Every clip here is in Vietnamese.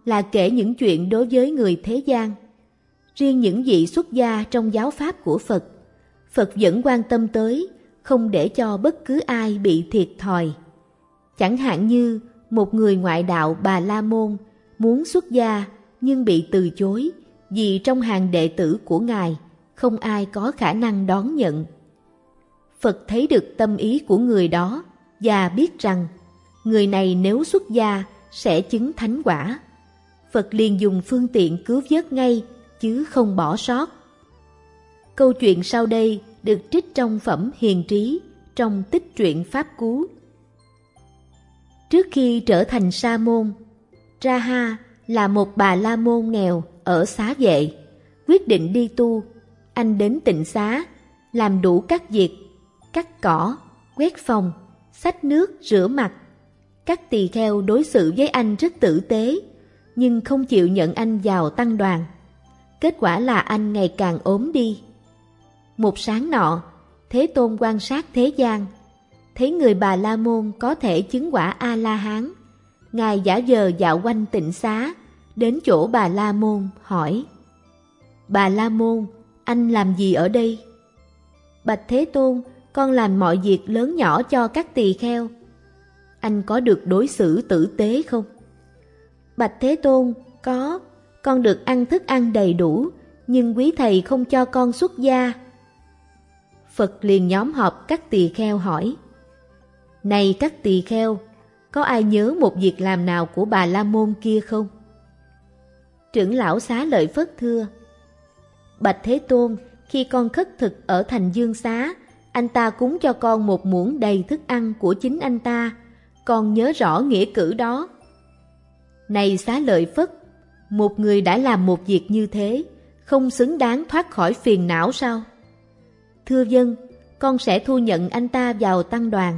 là kể những chuyện đối với người thế gian. Riêng những vị xuất gia trong giáo pháp của Phật, Phật vẫn quan tâm tới, không để cho bất cứ ai bị thiệt thòi. Chẳng hạn như một người ngoại đạo Bà La Môn muốn xuất gia nhưng bị từ chối vì trong hàng đệ tử của Ngài không ai có khả năng đón nhận. Phật thấy được tâm ý của người đó và biết rằng người này nếu xuất gia sẽ chứng thánh quả. Phật liền dùng phương tiện cứu vớt ngay chứ không bỏ sót. Câu chuyện sau đây được trích trong phẩm Hiền Trí trong tích truyện Pháp Cú. Trước khi trở thành sa môn, Raha là một Bà La Môn nghèo ở Xá Vệ, quyết định đi tu. Anh đến tịnh xá, làm đủ các việc, cắt cỏ, quét phòng, xách nước, rửa mặt. Các tỳ kheo đối xử với anh rất tử tế, nhưng không chịu nhận anh vào tăng đoàn. Kết quả là anh ngày càng ốm đi. Một sáng nọ, Thế Tôn quan sát thế gian, thấy người Bà La Môn có thể chứng quả A-la-hán. Ngài giả vờ dạo quanh tịnh xá, đến chỗ Bà La Môn hỏi: Bà La Môn, anh làm gì ở đây? Bạch Thế Tôn, con làm mọi việc lớn nhỏ cho các tỳ kheo. Anh có được đối xử tử tế không? Bạch Thế Tôn, có, con được ăn thức ăn đầy đủ, nhưng quý thầy không cho con xuất gia. Phật liền nhóm họp các tỳ kheo hỏi: Này các tỳ kheo, có ai nhớ một việc làm nào của Bà La Môn kia không? Trưởng lão Xá Lợi Phất thưa: Bạch Thế Tôn, khi con khất thực ở thành Dương Xá, anh ta cúng cho con một muỗng đầy thức ăn của chính anh ta. Con nhớ rõ nghĩa cử đó. Này Xá Lợi Phất, một người đã làm một việc như thế, không xứng đáng thoát khỏi phiền não sao? Thưa vâng, con sẽ thu nhận anh ta vào tăng đoàn.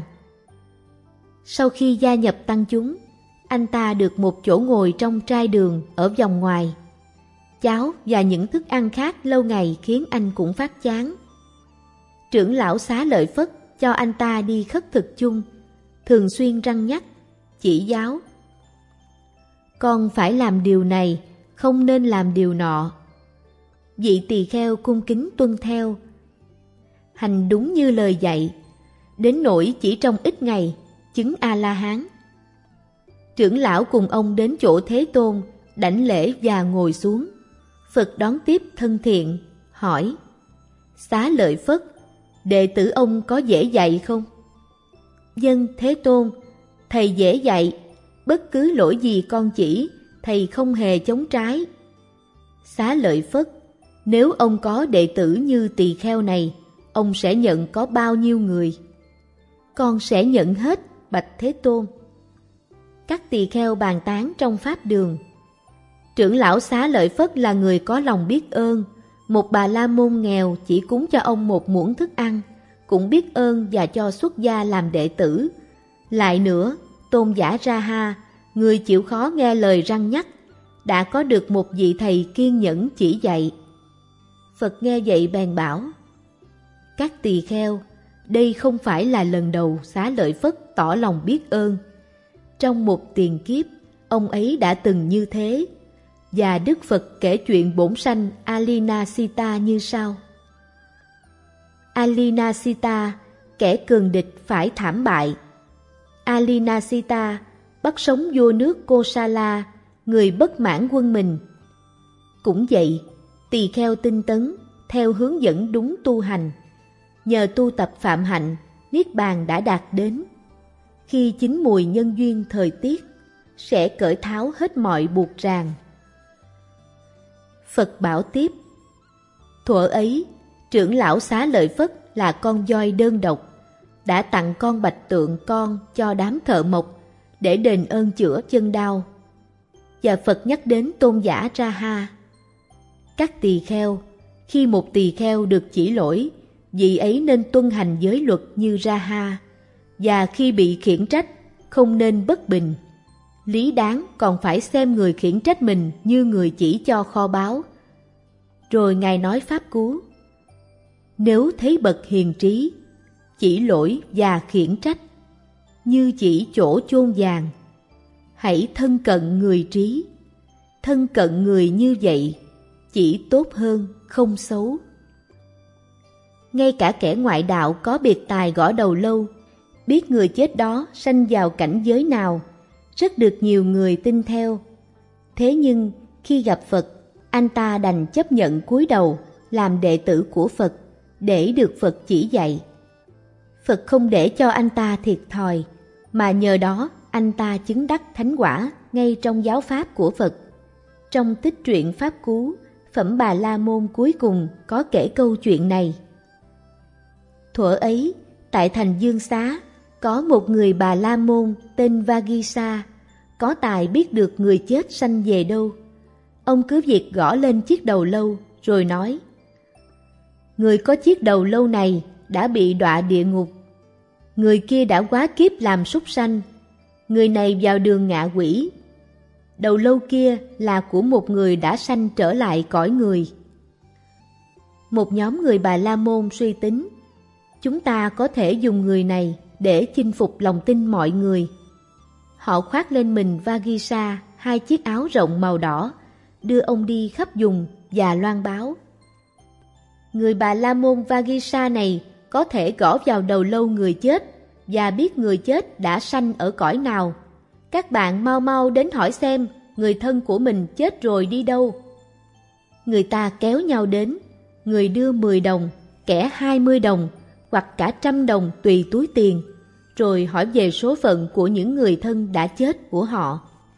Sau khi gia nhập tăng chúng, anh ta được một chỗ ngồi trong trai đường ở vòng ngoài. Cháo và những thức ăn khác lâu ngày khiến anh cũng phát chán. Trưởng lão Xá Lợi Phất cho anh ta đi khất thực chung, thường xuyên răn nhắc, chỉ giáo: Con phải làm điều này, không nên làm điều nọ. Vị tỳ kheo cung kính tuân theo, hành đúng như lời dạy, đến nỗi chỉ trong ít ngày chứng A-la-hán. Trưởng lão cùng ông đến chỗ Thế Tôn, đảnh lễ và ngồi xuống. Phật đón tiếp thân thiện, hỏi: Xá Lợi Phất, đệ tử ông có dễ dạy không? Vâng, Thế Tôn, thầy dễ dạy, bất cứ lỗi gì con chỉ, thầy không hề chống trái. Xá Lợi Phất, nếu ông có đệ tử như tỳ kheo này, ông sẽ nhận có bao nhiêu người? Con sẽ nhận hết, bạch Thế Tôn. Các tỳ kheo bàn tán trong pháp đường. Trưởng lão Xá Lợi Phất là người có lòng biết ơn. Một Bà La Môn nghèo chỉ cúng cho ông một muỗng thức ăn, cũng biết ơn và cho xuất gia làm đệ tử. Lại nữa, tôn giả Raha, người chịu khó nghe lời răn nhắc, đã có được một vị thầy kiên nhẫn chỉ dạy. Phật nghe vậy bèn bảo: Các tỳ kheo, đây không phải là lần đầu Xá Lợi Phất tỏ lòng biết ơn. Trong một tiền kiếp, ông ấy đã từng như thế. Và Đức Phật kể chuyện bổn sanh Alinasita như sau. Alinasita, kẻ cường địch phải thảm bại. Alinasita bắt sống vua nước Kosala, người bất mãn quân mình. Cũng vậy, tỳ kheo tinh tấn, theo hướng dẫn đúng tu hành. Nhờ tu tập phạm hạnh, Niết Bàn đã đạt đến. Khi chín mùi nhân duyên thời tiết, sẽ cởi tháo hết mọi buộc ràng. Phật bảo tiếp: Thuở ấy, trưởng lão Xá Lợi Phất là con voi đơn độc, đã tặng con bạch tượng con cho đám thợ mộc để đền ơn chữa chân đau. Và Phật nhắc đến tôn giả Raha. Các tỳ kheo, khi một tỳ kheo được chỉ lỗi, vị ấy nên tuân hành giới luật như Raha, và khi bị khiển trách, không nên bất bình. Lý đáng còn phải xem người khiển trách mình như người chỉ cho kho báu. Rồi Ngài nói pháp cú: Nếu thấy bậc hiền trí, chỉ lỗi và khiển trách, như chỉ chỗ chôn vàng, hãy thân cận người trí. thân cận người như vậy, chỉ tốt hơn, không xấu. Ngay cả kẻ ngoại đạo có biệt tài gõ đầu lâu, biết người chết đó sanh vào cảnh giới nào, rất được nhiều người tin theo. Thế nhưng khi gặp Phật, anh ta đành chấp nhận cúi đầu làm đệ tử của Phật để được Phật chỉ dạy. Phật không để cho anh ta thiệt thòi, mà nhờ đó anh ta chứng đắc thánh quả ngay trong giáo pháp của Phật. Trong tích truyện Pháp Cú, Phẩm Bà La Môn cuối cùng có kể câu chuyện này. Thuở ấy, tại thành Dương Xá, có một người Bà La Môn tên Vagisa, có tài biết được người chết sanh về đâu. Ông cứ việc gõ lên chiếc đầu lâu, rồi nói: người có chiếc đầu lâu này đã bị đọa địa ngục. Người kia đã quá kiếp làm súc sanh, người này vào đường ngạ quỷ. Đầu lâu kia là của một người đã sanh trở lại cõi người. Một nhóm người Bà La Môn suy tính, chúng ta có thể dùng người này để chinh phục lòng tin mọi người. Họ khoác lên mình Vagisa 2 chiếc áo rộng màu đỏ, đưa ông đi khắp vùng và loan báo: người Bà La Môn Vagisa này có thể gõ vào đầu lâu người chết và biết người chết đã sanh ở cõi nào. Các bạn mau mau đến hỏi xem người thân của mình chết rồi đi đâu. Người ta kéo nhau đến, người đưa 10 đồng, kẻ 20 đồng, hoặc cả 100 đồng tùy túi tiền, rồi hỏi về số phận của những người thân đã chết của họ.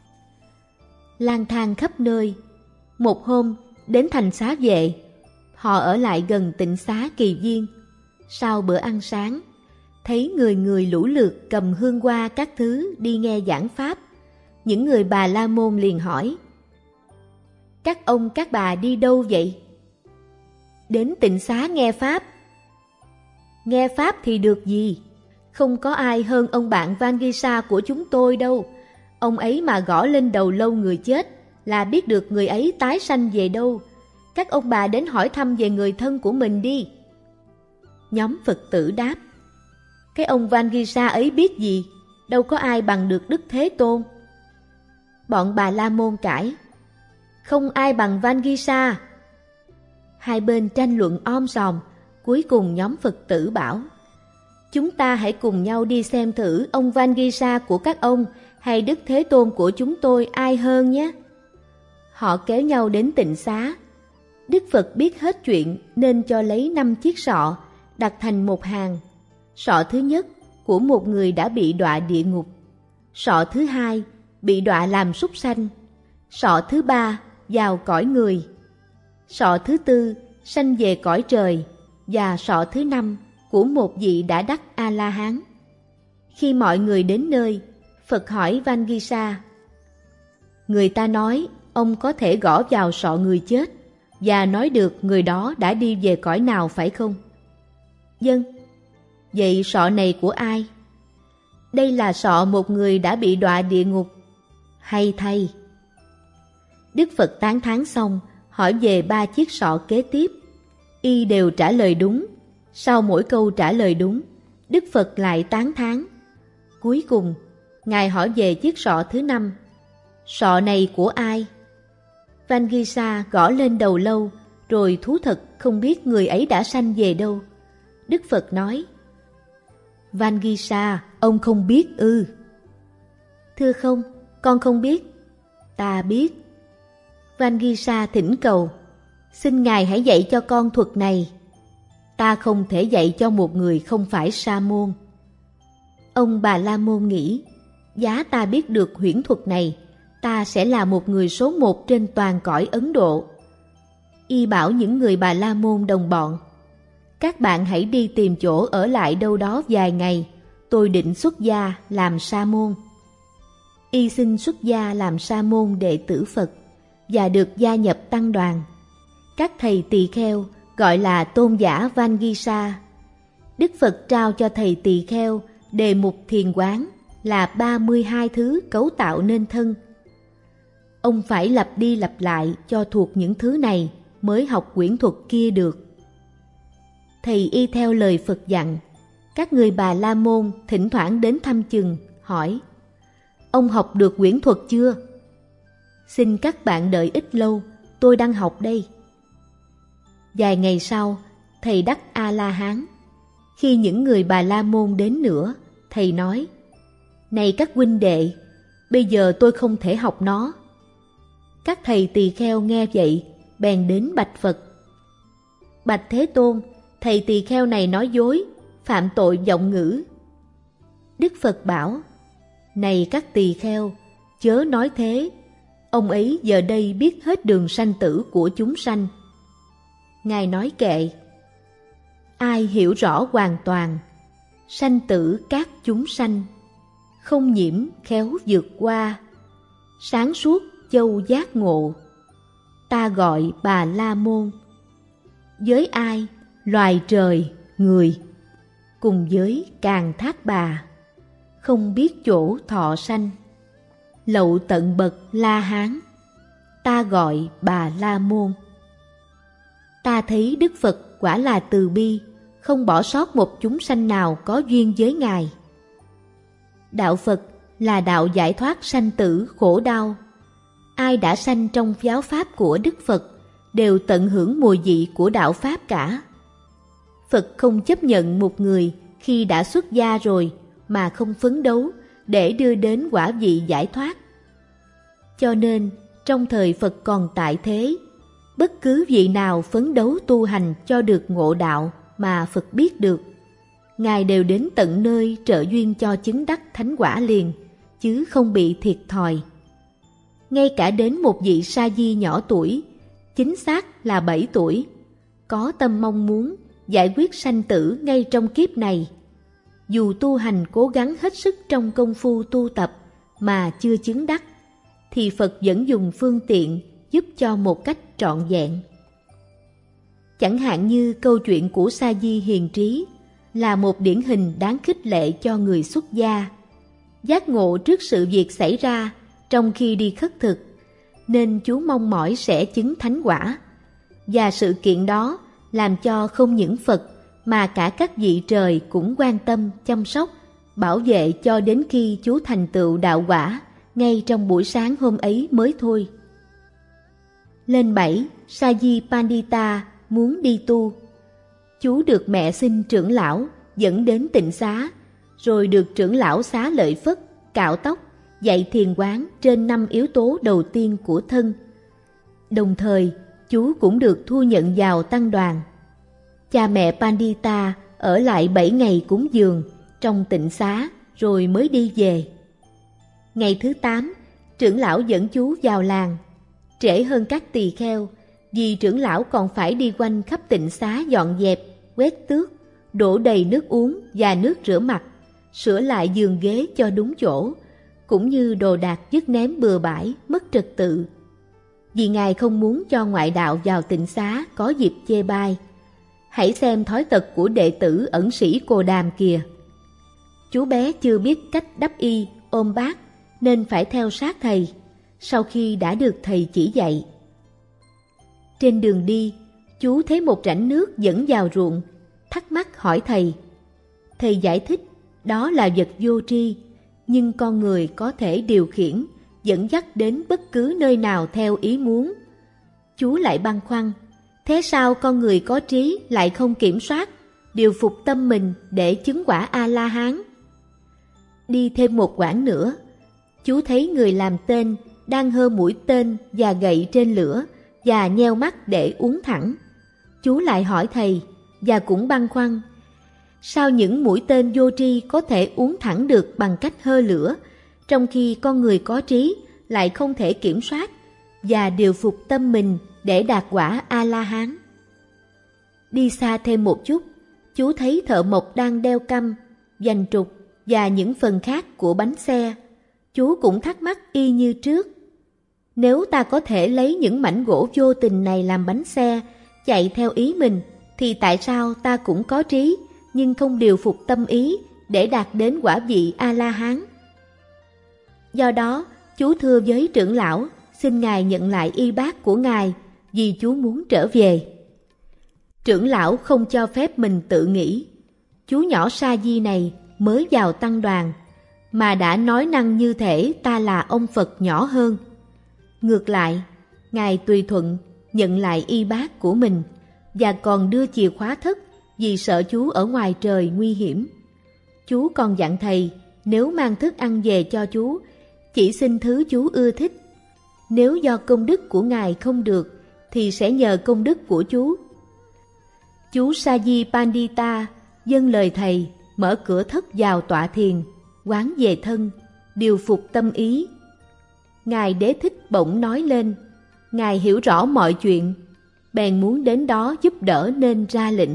Lang thang khắp nơi, một hôm đến thành Xá Vệ, họ ở lại gần tịnh xá Kỳ Viên. Sau bữa ăn sáng, thấy người người lũ lượt cầm hương hoa các thứ đi nghe giảng pháp. Những người Bà La Môn liền hỏi: các ông các bà đi đâu vậy? Đến tịnh xá nghe pháp. Nghe pháp thì được gì? Không có ai hơn ông bạn Vangisa của chúng tôi đâu. Ông ấy mà gõ lên đầu lâu người chết là biết được người ấy tái sanh về đâu. Các ông bà đến hỏi thăm về người thân của mình đi. Nhóm Phật tử đáp: cái ông Vangisa ấy biết gì? Đâu có ai bằng được Đức Thế Tôn. Bọn Bà La Môn cãi: không ai bằng Vangisa. Hai bên tranh luận om sòm. Cuối cùng nhóm Phật tử bảo: chúng ta hãy cùng nhau đi xem thử ông Vangisa của các ông hay Đức Thế Tôn của chúng tôi ai hơn nhé. Họ kéo nhau đến tịnh xá. Đức Phật biết hết chuyện nên cho lấy 5 chiếc sọ đặt thành một hàng. Sọ thứ nhất của một người đã bị đọa địa ngục, sọ thứ hai bị đọa làm súc sanh, sọ thứ ba vào cõi người, sọ thứ tư sanh về cõi trời, và sọ thứ 5 của một vị đã đắc A-la-hán. Khi mọi người đến nơi, Phật hỏi Vangisa: người ta nói ông có thể gõ vào sọ người chết và nói được người đó đã đi về cõi nào phải không? Vâng. Vậy sọ này của ai? Đây là sọ một người đã bị đọa địa ngục. Hay thay. Đức Phật tán thán xong, hỏi về 3 chiếc sọ kế tiếp. Y đều trả lời đúng. Sau mỗi câu trả lời đúng, Đức Phật lại tán thán. Cuối cùng, Ngài hỏi về chiếc sọ thứ 5. Sọ này của ai? Vangisa gõ lên đầu lâu, rồi thú thật không biết người ấy đã sanh về đâu. Đức Phật nói: Vangisa, ông không biết ư? Thưa không, con không biết. Ta biết. Vangisa thỉnh cầu: xin Ngài hãy dạy cho con thuật này. Ta không thể dạy cho một người không phải sa môn. Ông Bà La Môn nghĩ, giá ta biết được huyễn thuật này, ta sẽ là một người số 1 trên toàn cõi Ấn Độ. Y bảo những người Bà La Môn đồng bọn: các bạn hãy đi tìm chỗ ở lại đâu đó vài ngày, tôi định xuất gia làm sa môn. Y xin xuất gia làm sa môn đệ tử Phật và được gia nhập tăng đoàn. Các thầy tỳ kheo gọi là tôn giả Vangisa. Đức Phật trao cho thầy tỳ kheo đề mục thiền quán là 32 thứ cấu tạo nên thân. Ông phải lặp đi lặp lại cho thuộc những thứ này mới học quyển thuật kia được. Thầy y theo lời Phật dặn. Các người Bà La Môn thỉnh thoảng đến thăm chừng, hỏi: ông học được quyển thuật chưa? Xin các bạn đợi ít lâu, tôi đang học đây. Vài ngày sau, thầy đắc A-la-hán. Khi những người Bà La Môn đến nữa, thầy nói: Này các huynh đệ, bây giờ tôi không thể học nó. Các thầy tỳ kheo nghe vậy, bèn đến bạch Phật. Bạch Thế Tôn, thầy tỳ kheo này nói dối, phạm tội vọng ngữ. Đức Phật bảo: Này các tỳ kheo, chớ nói thế. Ông ấy giờ đây biết hết đường sanh tử của chúng sanh. Ngài nói kệ: Ai hiểu rõ hoàn toàn sanh tử các chúng sanh, không nhiễm khéo vượt qua, sáng suốt châu giác ngộ, ta gọi Bà La Môn. Với ai, loài trời, người, cùng với Càn Thác Bà, không biết chỗ thọ sanh, lậu tận bậc La Hán, ta gọi Bà La Môn. Ta thấy Đức Phật quả là từ bi, không bỏ sót một chúng sanh nào có duyên với Ngài. Đạo Phật là đạo giải thoát sanh tử khổ đau. Ai đã sanh trong giáo pháp của Đức Phật đều tận hưởng mùi vị của đạo pháp cả. Phật không chấp nhận một người khi đã xuất gia rồi mà không phấn đấu để đưa đến quả vị giải thoát. Cho nên, trong thời Phật còn tại thế, bất cứ vị nào phấn đấu tu hành cho được ngộ đạo mà Phật biết được, Ngài đều đến tận nơi trợ duyên cho chứng đắc thánh quả liền, chứ không bị thiệt thòi. Ngay cả đến một vị sa di nhỏ tuổi, chính xác là 7 tuổi, có tâm mong muốn giải quyết sanh tử ngay trong kiếp này, dù tu hành cố gắng hết sức trong công phu tu tập mà chưa chứng đắc, thì Phật vẫn dùng phương tiện giúp cho một cách trọn vẹn. Chẳng hạn như câu chuyện của Sa Di hiền trí là một điển hình đáng khích lệ cho người xuất gia. Giác ngộ trước sự việc xảy ra trong khi đi khất thực, nên chú mong mỏi sẽ chứng thánh quả. Và sự kiện đó làm cho không những Phật mà cả các vị trời cũng quan tâm, chăm sóc, bảo vệ cho đến khi chú thành tựu đạo quả ngay trong buổi sáng hôm ấy mới thôi. Lên 7, Sa Di Pandita muốn đi tu. Chú được mẹ xin trưởng lão dẫn đến tịnh xá, rồi được trưởng lão Xá Lợi Phất cạo tóc, dạy thiền quán trên 5 yếu tố đầu tiên của thân. Đồng thời, chú cũng được thu nhận vào tăng đoàn. Cha mẹ Pandita ở lại 7 ngày cúng dường trong tịnh xá rồi mới đi về. Ngày thứ 8, trưởng lão dẫn chú vào làng. Trễ hơn các tỳ kheo, vì trưởng lão còn phải đi quanh khắp tịnh xá dọn dẹp, quét tước, đổ đầy nước uống và nước rửa mặt, sửa lại giường ghế cho đúng chỗ, cũng như đồ đạc vứt ném bừa bãi, mất trật tự. Vì Ngài không muốn cho ngoại đạo vào tịnh xá có dịp chê bai. Hãy xem thói tật của đệ tử ẩn sĩ Cồ Đàm kìa. Chú bé chưa biết cách đắp y, ôm bát, nên phải theo sát thầy, sau khi đã được thầy chỉ dạy. Trên đường đi, chú thấy một rãnh nước dẫn vào ruộng, thắc mắc hỏi thầy. Thầy giải thích đó là vật vô tri, nhưng con người có thể điều khiển, dẫn dắt đến bất cứ nơi nào theo ý muốn. Chú lại băn khoăn, thế sao con người có trí lại không kiểm soát, điều phục tâm mình để chứng quả A-la-hán? Đi thêm một quãng nữa, chú thấy người làm tên đang hơ mũi tên và gậy trên lửa và nheo mắt để uống thẳng. Chú lại hỏi thầy và cũng băn khoăn, sao những mũi tên vô tri có thể uống thẳng được bằng cách hơ lửa, trong khi con người có trí lại không thể kiểm soát và điều phục tâm mình để đạt quả A-la-hán? Đi xa thêm một chút, chú thấy thợ mộc đang đeo căm, vành trục và những phần khác của bánh xe. Chú cũng thắc mắc y như trước. Nếu ta có thể lấy những mảnh gỗ vô tình này làm bánh xe, chạy theo ý mình, thì tại sao ta cũng có trí, nhưng không điều phục tâm ý để đạt đến quả vị A-la-hán? Do đó, chú thưa với trưởng lão, xin Ngài nhận lại y bát của Ngài, vì chú muốn trở về. Trưởng lão không cho phép mình tự nghĩ. Chú nhỏ Sa Di này mới vào tăng đoàn, mà đã nói năng như thể ta là ông Phật nhỏ hơn. Ngược lại, Ngài tùy thuận nhận lại y bát của mình và còn đưa chìa khóa thất vì sợ chú ở ngoài trời nguy hiểm. Chú còn dặn thầy nếu mang thức ăn về cho chú, chỉ xin thứ chú ưa thích. Nếu do công đức của Ngài không được, thì sẽ nhờ công đức của chú. Chú Saji Pandita dâng lời thầy, mở cửa thất vào tọa thiền, quán về thân, điều phục tâm ý. Ngài Đế Thích bỗng nói lên, Ngài hiểu rõ mọi chuyện, bèn muốn đến đó giúp đỡ nên ra lệnh.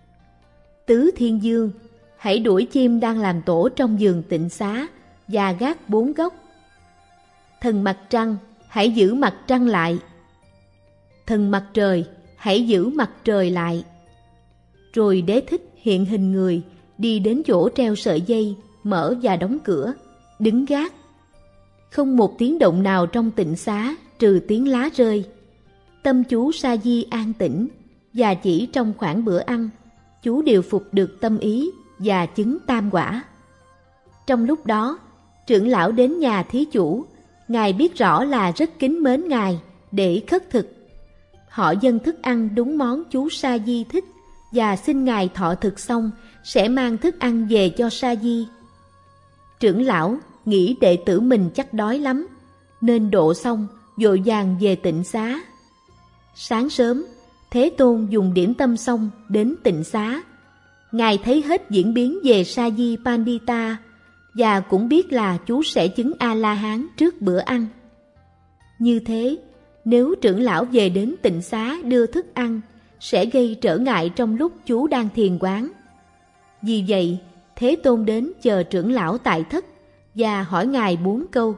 Tứ Thiên Dương, hãy đuổi chim đang làm tổ trong vườn tịnh xá và gác 4 góc. Thần mặt trăng, hãy giữ mặt trăng lại. Thần mặt trời, hãy giữ mặt trời lại. Rồi Đế Thích hiện hình người, đi đến chỗ treo sợi dây, mở và đóng cửa, đứng gác. Không một tiếng động nào trong tịnh xá trừ tiếng lá rơi. Tâm chú Sa Di an tĩnh, và chỉ trong khoảng bữa ăn, chú điều phục được tâm ý và chứng tam quả. Trong lúc đó, trưởng lão đến nhà thí chủ, Ngài biết rõ là rất kính mến Ngài để khất thực. Họ dâng thức ăn đúng món chú Sa Di thích và xin Ngài thọ thực xong sẽ mang thức ăn về cho Sa Di. Trưởng lão nghĩ đệ tử mình chắc đói lắm, nên độ xong vội vàng về tịnh xá. Sáng sớm, Thế Tôn dùng điểm tâm xong đến tịnh xá. Ngài thấy hết diễn biến về Sa Di Pandita và cũng biết là chú sẽ chứng A-la-hán trước bữa ăn. Như thế, nếu trưởng lão về đến tịnh xá đưa thức ăn, sẽ gây trở ngại trong lúc chú đang thiền quán. Vì vậy, Thế Tôn đến chờ trưởng lão tại thất và hỏi Ngài 4 câu.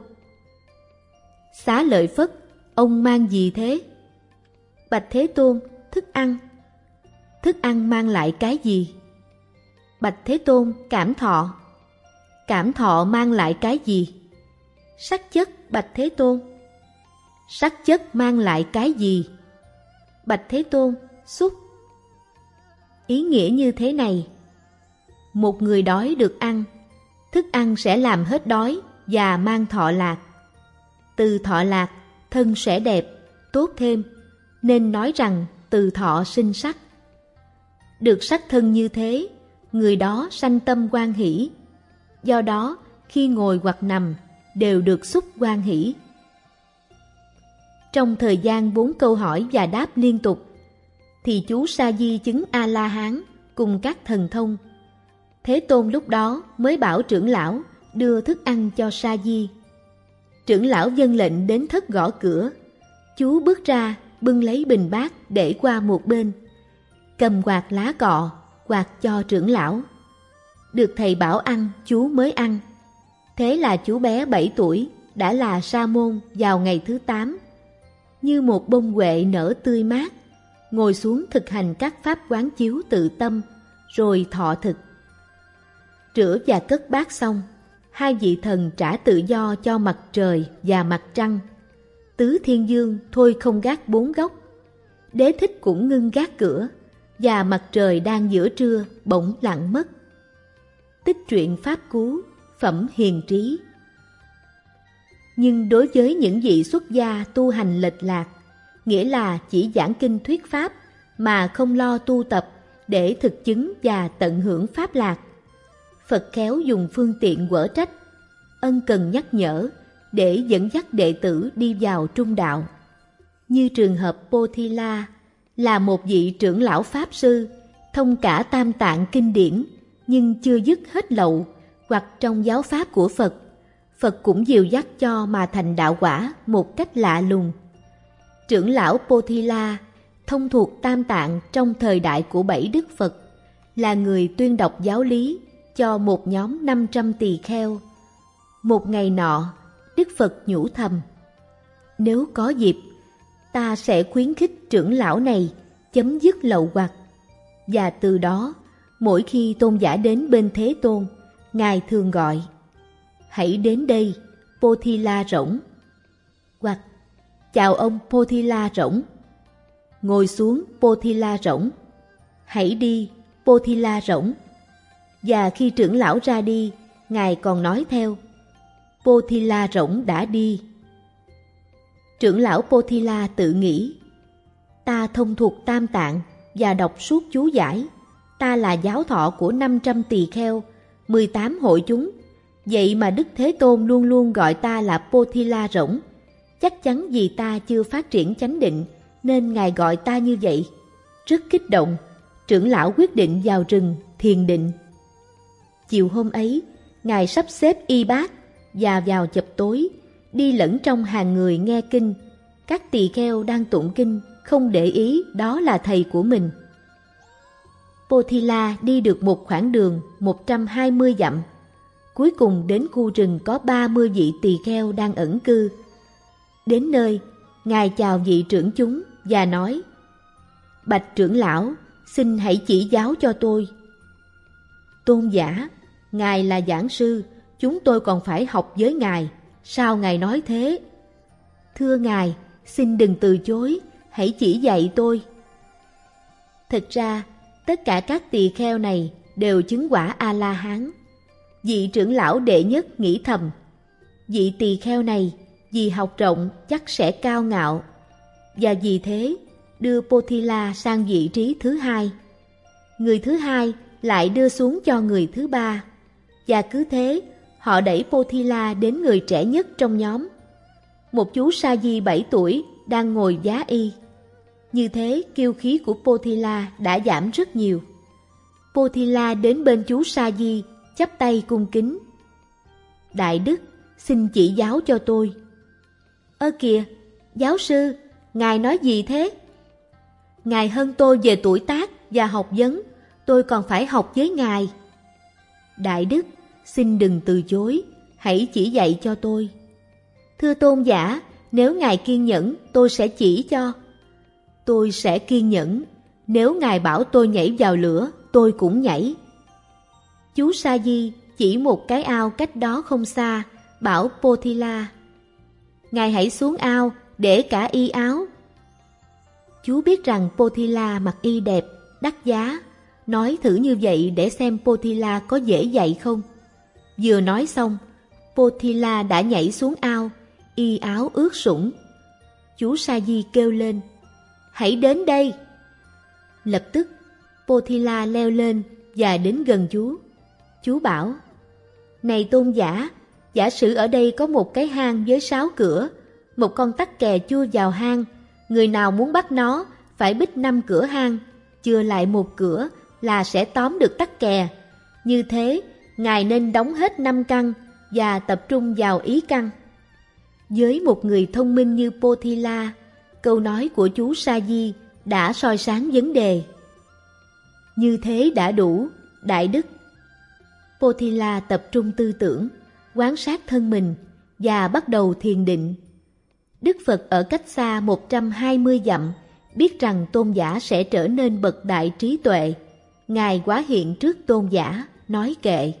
Xá Lợi Phất, ông mang gì thế? Bạch Thế Tôn, thức ăn. Thức ăn mang lại cái gì? Bạch Thế Tôn, cảm thọ. Cảm thọ mang lại cái gì? Sắc chất, Bạch Thế Tôn. Sắc chất mang lại cái gì? Bạch Thế Tôn, xúc. Ý nghĩa như thế này. Một người đói được ăn, thức ăn sẽ làm hết đói và mang thọ lạc. Từ thọ lạc, thân sẽ đẹp, tốt thêm, nên nói rằng từ thọ sinh sắc. Được sắc thân như thế, người đó sanh tâm hoan hỷ. Do đó, khi ngồi hoặc nằm, đều được xúc hoan hỷ. Trong thời gian 4 câu hỏi và đáp liên tục, thì chú Sa Di chứng A-la-hán cùng các thần thông. Thế Tôn lúc đó mới bảo trưởng lão đưa thức ăn cho Sa Di. Trưởng lão vâng lệnh đến thất gõ cửa. Chú bước ra, bưng lấy bình bát để qua một bên, cầm quạt lá cọ, quạt cho trưởng lão. Được thầy bảo ăn, chú mới ăn. Thế là chú bé 7 tuổi, đã là sa môn vào ngày thứ 8. Như một bông huệ nở tươi mát, ngồi xuống thực hành các pháp quán chiếu tự tâm, rồi thọ thực. Rửa và cất bát xong, 2 vị thần trả tự do cho mặt trời và mặt trăng. Tứ Thiên Dương thôi không gác 4 góc. Đế Thích cũng ngưng gác cửa, và mặt trời đang giữa trưa bỗng lặn mất. Tích truyện Pháp Cú, phẩm hiền trí. Nhưng đối với những vị xuất gia tu hành lệch lạc, nghĩa là chỉ giảng kinh thuyết Pháp mà không lo tu tập để thực chứng và tận hưởng Pháp lạc, Phật khéo dùng phương tiện quở trách, ân cần nhắc nhở để dẫn dắt đệ tử đi vào trung đạo. Như trường hợp Pothila là một vị trưởng lão Pháp sư, thông cả tam tạng kinh điển, nhưng chưa dứt hết lậu, hoặc trong giáo pháp của Phật, Phật cũng dìu dắt cho mà thành đạo quả một cách lạ lùng. Trưởng lão Pothila thông thuộc tam tạng trong thời đại của 7 Đức Phật, là người tuyên đọc giáo lý cho một nhóm 500 tỳ kheo. Một ngày nọ, Đức Phật nhủ thầm: nếu có dịp, ta sẽ khuyến khích trưởng lão này chấm dứt lậu hoặc. Và từ đó, mỗi khi tôn giả đến bên Thế Tôn, Ngài thường gọi: hãy đến đây, Pothila rỗng. Hoặc: chào ông Pothila rỗng. Ngồi xuống, Pothila rỗng. Hãy đi, Pothila rỗng. Và khi trưởng lão ra đi, Ngài còn nói theo: Pothila rỗng đã đi. Trưởng lão Pothila tự nghĩ, ta thông thuộc Tam Tạng và đọc suốt chú giải. Ta là giáo thọ của 500 tỳ kheo, 18 hội chúng. Vậy mà Đức Thế Tôn luôn luôn gọi ta là Pothila rỗng. Chắc chắn vì ta chưa phát triển chánh định nên Ngài gọi ta như vậy. Rất kích động, trưởng lão quyết định vào rừng thiền định. Chiều hôm ấy, Ngài sắp xếp y bát và vào chập tối, đi lẫn trong hàng người nghe kinh. Các tỳ kheo đang tụng kinh không để ý đó là thầy của mình. Pothila đi được một khoảng đường 120 dặm. Cuối cùng đến khu rừng có 30 vị tỳ kheo đang ẩn cư. Đến nơi, Ngài chào vị trưởng chúng và nói, bạch trưởng lão, xin hãy chỉ giáo cho tôi. Tôn giả, Ngài là giảng sư, chúng tôi còn phải học với Ngài. Sao Ngài nói thế? Thưa Ngài, xin đừng từ chối, hãy chỉ dạy tôi. Thực ra, tất cả các tỳ kheo này đều chứng quả A-la-hán. Vị trưởng lão đệ nhất nghĩ thầm, vị tỳ kheo này vì học rộng chắc sẽ cao ngạo, và vì thế đưa Pothila sang vị trí thứ hai. Người thứ hai lại đưa xuống cho người thứ ba, và cứ thế họ đẩy Pothila đến người trẻ nhất trong nhóm. Một chú sa di 7 tuổi đang ngồi giá y. Như thế kiêu khí của Pothila đã giảm rất nhiều. Pothila đến bên chú sa di, chắp tay cung kính. Đại đức, xin chỉ giáo cho tôi. Ơ kìa, giáo sư, Ngài nói gì thế? Ngài hơn tôi về tuổi tác và học vấn, tôi còn phải học với Ngài. Đại đức, xin đừng từ chối, hãy chỉ dạy cho tôi. Thưa tôn giả, nếu Ngài kiên nhẫn, tôi sẽ chỉ cho. Tôi sẽ kiên nhẫn, nếu Ngài bảo tôi nhảy vào lửa, tôi cũng nhảy. Chú Sa Di chỉ một cái ao cách đó không xa, bảo Pothila, Ngài hãy xuống ao, để cả y áo. Chú biết rằng Pothila mặc y đẹp, đắt giá, nói thử như vậy để xem Pothila có dễ dạy không. Vừa nói xong, Pothila đã nhảy xuống ao, y áo ướt sũng. Chú Sa Di kêu lên, hãy đến đây. Lập tức, Pothila leo lên và đến gần chú. Chú bảo, này tôn giả, giả sử ở đây có một cái hang với 6 cửa, một con tắc kè chui vào hang, người nào muốn bắt nó phải bích 5 cửa hang, chừa lại một cửa là sẽ tóm được tắc kè. Như thế, Ngài nên đóng hết 5 căn và tập trung vào ý căn. Với một người thông minh như Pothila, câu nói của chú Sa Di đã soi sáng vấn đề. Như thế đã đủ, đại đức. Pothila tập trung tư tưởng, quan sát thân mình và bắt đầu thiền định. Đức Phật ở cách xa 120 dặm, biết rằng tôn giả sẽ trở nên bậc đại trí tuệ. Ngài hóa hiện trước tôn giả, nói kệ.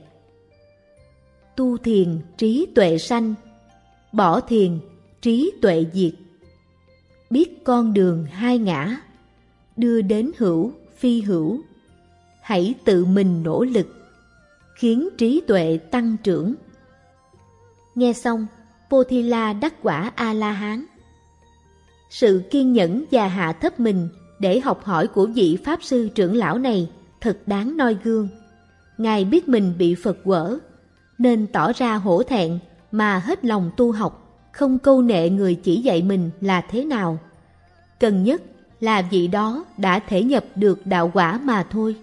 Tu thiền trí tuệ sanh, bỏ thiền trí tuệ diệt. Biết con đường hai ngã, đưa đến hữu phi hữu. Hãy tự mình nỗ lực, khiến trí tuệ tăng trưởng. Nghe xong, Pothila đắc quả A-la-hán. Sự kiên nhẫn và hạ thấp mình để học hỏi của vị Pháp Sư trưởng lão này thật đáng noi gương. Ngài biết mình bị Phật quở, nên tỏ ra hổ thẹn mà hết lòng tu học, không câu nệ người chỉ dạy mình là thế nào. Cần nhất là vị đó đã thể nhập được đạo quả mà thôi.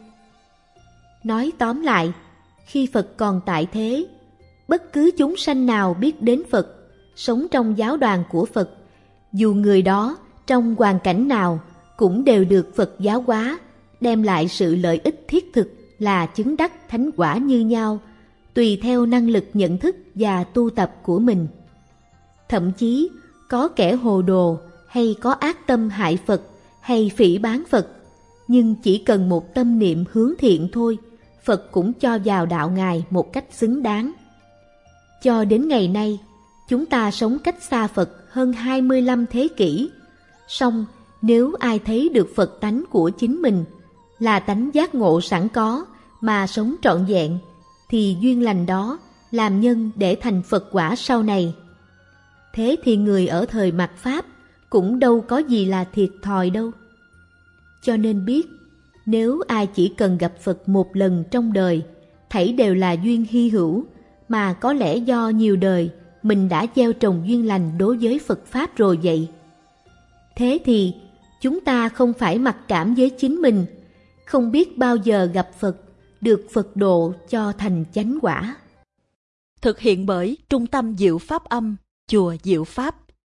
Nói tóm lại, khi Phật còn tại thế, bất cứ chúng sanh nào biết đến Phật, sống trong giáo đoàn của Phật, dù người đó trong hoàn cảnh nào cũng đều được Phật giáo hóa, đem lại sự lợi ích thiết thực là chứng đắc thánh quả như nhau, tùy theo năng lực nhận thức và tu tập của mình. Thậm chí, có kẻ hồ đồ hay có ác tâm hại Phật hay phỉ báng Phật, nhưng chỉ cần một tâm niệm hướng thiện thôi, Phật cũng cho vào đạo Ngài một cách xứng đáng. Cho đến ngày nay, chúng ta sống cách xa Phật hơn 25 thế kỷ. Song nếu ai thấy được Phật tánh của chính mình, là tánh giác ngộ sẵn có mà sống trọn vẹn, thì duyên lành đó làm nhân để thành Phật quả sau này. Thế thì người ở thời mạt Pháp cũng đâu có gì là thiệt thòi đâu. Cho nên biết, nếu ai chỉ cần gặp Phật một lần trong đời, thảy đều là duyên hy hữu, mà có lẽ do nhiều đời mình đã gieo trồng duyên lành đối với Phật Pháp rồi vậy. Thế thì chúng ta không phải mặc cảm với chính mình, không biết bao giờ gặp Phật, được Phật độ cho thành chánh quả. Thực hiện bởi Trung tâm Diệu Pháp Âm, Chùa Diệu Pháp,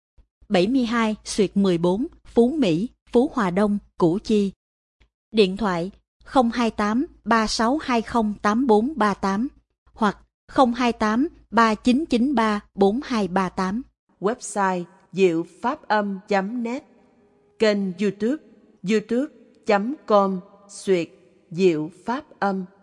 72/14 Phú Mỹ, Phú Hòa Đông, Củ Chi. Điện thoại 028 3620 8438 hoặc 028 3993 4238. Website diệu pháp âm.net. Kênh YouTube youtube.com/Diệu Pháp Âm.